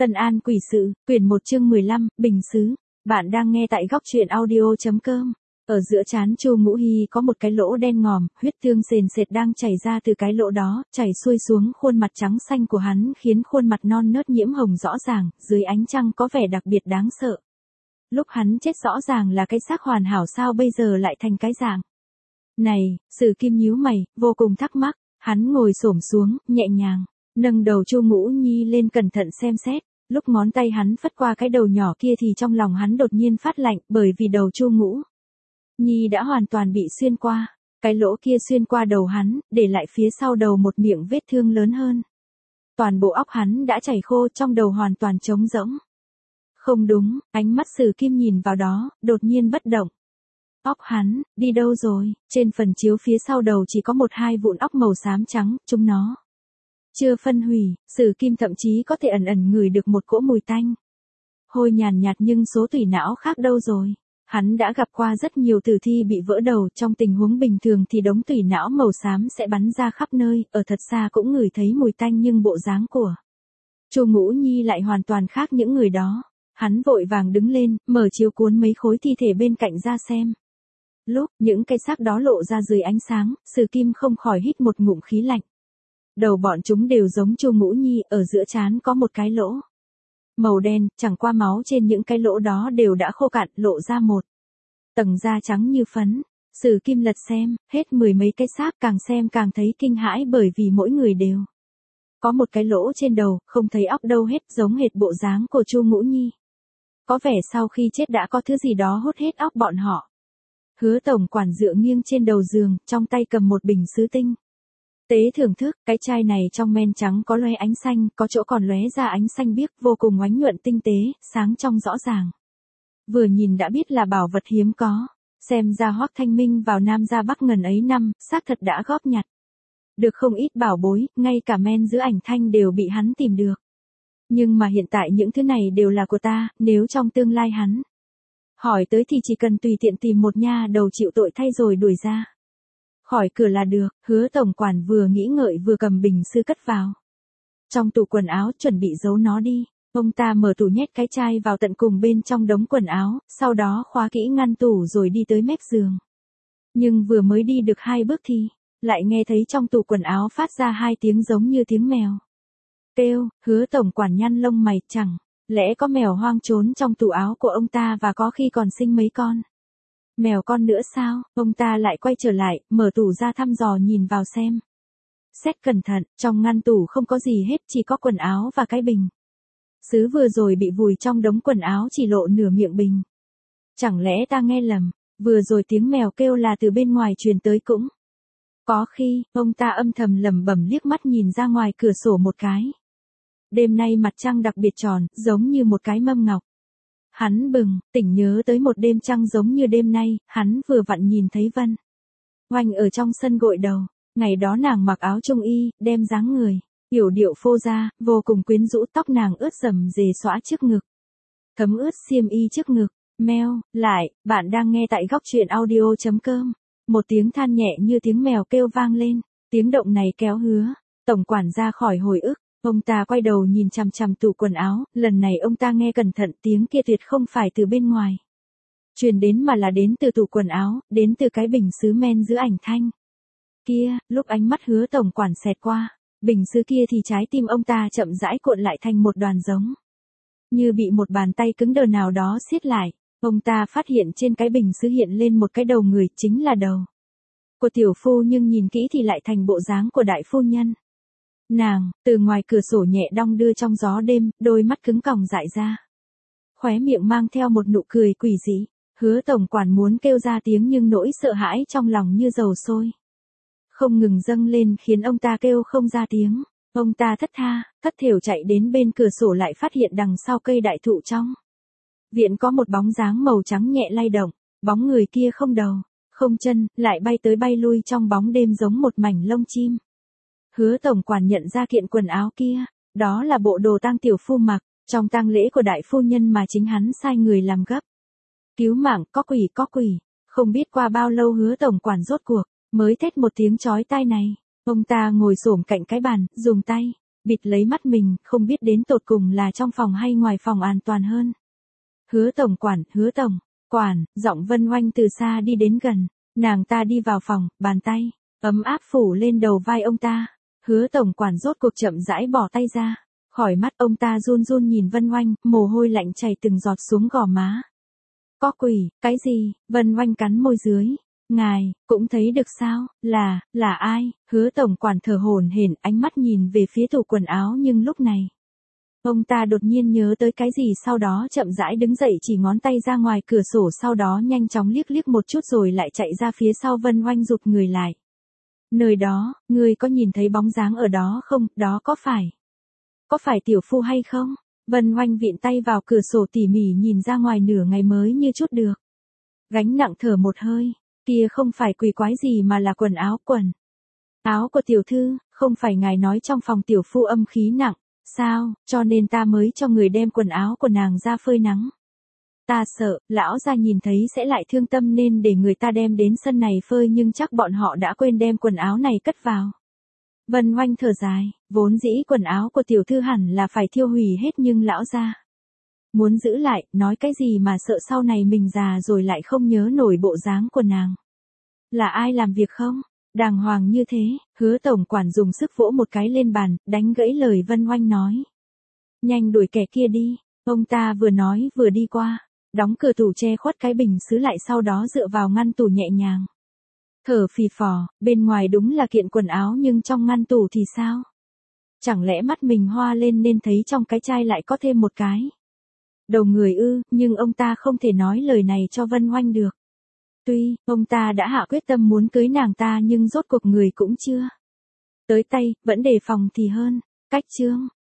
Tân An quỷ sự, quyển 1 chương 15, Bình Sứ. Bạn đang nghe tại góc truyện audio.com. Ở giữa trán Chu Ngũ Hi có một cái lỗ đen ngòm, huyết tương sền sệt đang chảy ra từ cái lỗ đó, chảy xuôi xuống khuôn mặt trắng xanh của hắn khiến khuôn mặt non nớt nhiễm hồng rõ ràng, dưới ánh trăng có vẻ đặc biệt đáng sợ. Lúc hắn chết rõ ràng là cái xác hoàn hảo sao bây giờ lại thành cái dạng này, Sử Kim nhíu mày, vô cùng thắc mắc, hắn ngồi xổm xuống, nhẹ nhàng nâng đầu Chu Ngũ Nhi lên cẩn thận xem xét. Lúc ngón tay hắn phất qua cái đầu nhỏ kia thì trong lòng hắn đột nhiên phát lạnh, bởi vì đầu Chu Ngũ Nhi đã hoàn toàn bị xuyên qua. Cái lỗ kia xuyên qua đầu hắn, để lại phía sau đầu một miệng vết thương lớn hơn. Toàn bộ óc hắn đã chảy khô, trong đầu hoàn toàn trống rỗng. Không đúng, ánh mắt Sử Kim nhìn vào đó, đột nhiên bất động. Óc hắn, đi đâu rồi? Trên phần chiếu phía sau đầu chỉ có 1-2 vụn óc màu xám trắng, chúng nó chưa phân hủy. Sử Kim thậm chí có thể ẩn ẩn ngửi được một cỗ mùi tanh hôi nhàn nhạt, nhưng số tủy não khác đâu rồi? Hắn đã gặp qua rất nhiều tử thi bị vỡ đầu, trong tình huống bình thường thì đống tủy não màu xám sẽ bắn ra khắp nơi, ở thật xa cũng ngửi thấy mùi tanh, nhưng bộ dáng của Chu Ngũ Nhi lại hoàn toàn khác những người đó. Hắn vội vàng đứng lên, mở chiếu cuốn mấy khối thi thể bên cạnh ra xem. Lúc những cái xác đó lộ ra dưới ánh sáng, Sử Kim không khỏi hít một ngụm khí lạnh. Đầu bọn chúng đều giống Chu Ngũ Nhi, ở giữa trán có một cái lỗ màu đen, chẳng qua máu trên những cái lỗ đó đều đã khô cạn, lộ ra một tầng da trắng như phấn. Sử Kim lật xem, hết 10 mấy cái xác, càng xem càng thấy kinh hãi, bởi vì mỗi người đều có một cái lỗ trên đầu, không thấy óc đâu hết, giống hệt bộ dáng của Chu Ngũ Nhi. Có vẻ sau khi chết đã có thứ gì đó hút hết óc bọn họ. Hứa tổng quản dựa nghiêng trên đầu giường, trong tay cầm một bình sứ tinh tế thưởng thức. Cái chai này trong men trắng có lóe ánh xanh, có chỗ còn lóe ra ánh xanh biếc, vô cùng oánh nhuận tinh tế, sáng trong rõ ràng. Vừa nhìn đã biết là bảo vật hiếm có. Xem ra Hoắc Thanh Minh vào Nam ra Bắc ngần ấy năm, xác thật đã góp nhặt được không ít bảo bối, ngay cả men giữ ảnh thanh đều bị hắn tìm được. Nhưng mà hiện tại những thứ này đều là của ta, nếu trong tương lai hắn hỏi tới thì chỉ cần tùy tiện tìm một nha đầu chịu tội thay rồi đuổi ra khỏi cửa là được. Hứa tổng quản vừa nghĩ ngợi vừa cầm bình sứ cất vào trong tủ quần áo, chuẩn bị giấu nó đi. Ông ta mở tủ nhét cái chai vào tận cùng bên trong đống quần áo, sau đó khóa kỹ ngăn tủ rồi đi tới mép giường. Nhưng vừa mới đi được 2 bước thì lại nghe thấy trong tủ quần áo phát ra 2 tiếng giống như tiếng mèo kêu. Hứa tổng quản nhăn lông mày, chẳng lẽ có mèo hoang trốn trong tủ áo của ông ta và có khi còn sinh mấy con mèo con nữa sao? Ông ta lại quay trở lại, mở tủ ra thăm dò nhìn vào xem. Xét cẩn thận, trong ngăn tủ không có gì hết, chỉ có quần áo và cái bình sứ vừa rồi bị vùi trong đống quần áo chỉ lộ nửa miệng bình. Chẳng lẽ ta nghe lầm, vừa rồi tiếng mèo kêu là từ bên ngoài truyền tới cũng có khi. Ông ta âm thầm lẩm bẩm, liếc mắt nhìn ra ngoài cửa sổ một cái. Đêm nay mặt trăng đặc biệt tròn, giống như một cái mâm ngọc. Hắn bừng tỉnh nhớ tới một đêm trăng giống như đêm nay, hắn vừa vặn nhìn thấy Vân Oanh ở trong sân gội đầu. Ngày đó nàng mặc áo trung y, đem dáng người yểu điệu phô ra, vô cùng quyến rũ, tóc nàng ướt rầm rề xõa trước ngực, thấm ướt xiêm y trước ngực. Meo, lại, bạn đang nghe tại góc truyện audio.com. Một tiếng than nhẹ như tiếng mèo kêu vang lên. Tiếng động này kéo Hứa tổng quản ra khỏi hồi ức. Ông ta quay đầu nhìn chằm chằm tủ quần áo, lần này ông ta nghe cẩn thận, tiếng kia tuyệt không phải từ bên ngoài truyền đến mà là đến từ tủ quần áo, đến từ cái bình sứ men giữ ảnh thanh kia. Lúc ánh mắt Hứa tổng quản xẹt qua bình sứ kia thì trái tim ông ta chậm rãi cuộn lại thành một đoàn, giống như bị một bàn tay cứng đờ nào đó siết lại. Ông ta phát hiện trên cái bình sứ hiện lên một cái đầu người, chính là đầu của tiểu phu, nhưng nhìn kỹ thì lại thành bộ dáng của đại phu nhân. Nàng, từ ngoài cửa sổ nhẹ đong đưa trong gió đêm, đôi mắt cứng còng dại ra. Khóe miệng mang theo một nụ cười quỷ dị. Hứa tổng quản muốn kêu ra tiếng nhưng nỗi sợ hãi trong lòng như dầu sôi không ngừng dâng lên, khiến ông ta kêu không ra tiếng. Ông ta thất tha, thất thểu chạy đến bên cửa sổ, lại phát hiện đằng sau cây đại thụ trong viện có một bóng dáng màu trắng nhẹ lay động. Bóng người kia không đầu, không chân, lại bay tới bay lui trong bóng đêm giống một mảnh lông chim. Hứa tổng quản nhận ra kiện quần áo kia, đó là bộ đồ tang tiểu phu mặc, trong tang lễ của đại phu nhân mà chính hắn sai người làm gấp. Cứu mạng, có quỷ. Không biết qua bao lâu Hứa tổng quản rốt cuộc mới thét một tiếng chói tai này. Ông ta ngồi xổm cạnh cái bàn, dùng tay bịt lấy mắt mình, không biết đến tột cùng là trong phòng hay ngoài phòng an toàn hơn. Hứa tổng quản, giọng Vân Oanh từ xa đi đến gần, nàng ta đi vào phòng, bàn tay ấm áp phủ lên đầu vai ông ta. Hứa tổng quản rốt cuộc chậm rãi bỏ tay ra, khỏi mắt ông ta run run nhìn Vân Oanh, mồ hôi lạnh chảy từng giọt xuống gò má. Có quỷ, cái gì? Vân Oanh cắn môi dưới. Ngài, cũng thấy được sao, là ai? Hứa tổng quản thở hổn hển, ánh mắt nhìn về phía tủ quần áo nhưng lúc này. Ông ta đột nhiên nhớ tới cái gì sau đó chậm rãi đứng dậy chỉ ngón tay ra ngoài cửa sổ sau đó nhanh chóng liếc liếc một chút rồi lại chạy ra phía sau Vân Oanh rụt người lại. Nơi đó, ngươi có nhìn thấy bóng dáng ở đó không, đó có phải tiểu phu hay không? Vân Oanh viện tay vào cửa sổ tỉ mỉ nhìn ra ngoài nửa ngày mới như chút được. Gánh nặng thở một hơi, kia không phải quỷ quái gì mà là quần áo của tiểu thư, không phải ngài nói trong phòng tiểu phu âm khí nặng, sao, cho nên ta mới cho người đem quần áo của nàng ra phơi nắng. Ta sợ, lão gia nhìn thấy sẽ lại thương tâm nên để người ta đem đến sân này phơi nhưng chắc bọn họ đã quên đem quần áo này cất vào. Vân Oanh thở dài, vốn dĩ quần áo của tiểu thư hẳn là phải thiêu hủy hết nhưng lão gia muốn giữ lại, nói cái gì mà sợ sau này mình già rồi lại không nhớ nổi bộ dáng của nàng. Là ai làm việc không? Đàng hoàng như thế, Hứa tổng quản dùng sức vỗ một cái lên bàn, đánh gãy lời Vân Oanh nói. Nhanh đuổi kẻ kia đi, ông ta vừa nói vừa đi qua, đóng cửa tủ che khuất cái bình sứ lại sau đó dựa vào ngăn tủ nhẹ nhàng. Thở phì phò, bên ngoài đúng là kiện quần áo nhưng trong ngăn tủ thì sao? Chẳng lẽ mắt mình hoa lên nên thấy trong cái chai lại có thêm một cái? Đầu người ư, nhưng ông ta không thể nói lời này cho Vân Oanh được. Tuy, ông ta đã hạ quyết tâm muốn cưới nàng ta nhưng rốt cuộc người cũng chưa tới tay, vẫn đề phòng thì hơn. Cách chương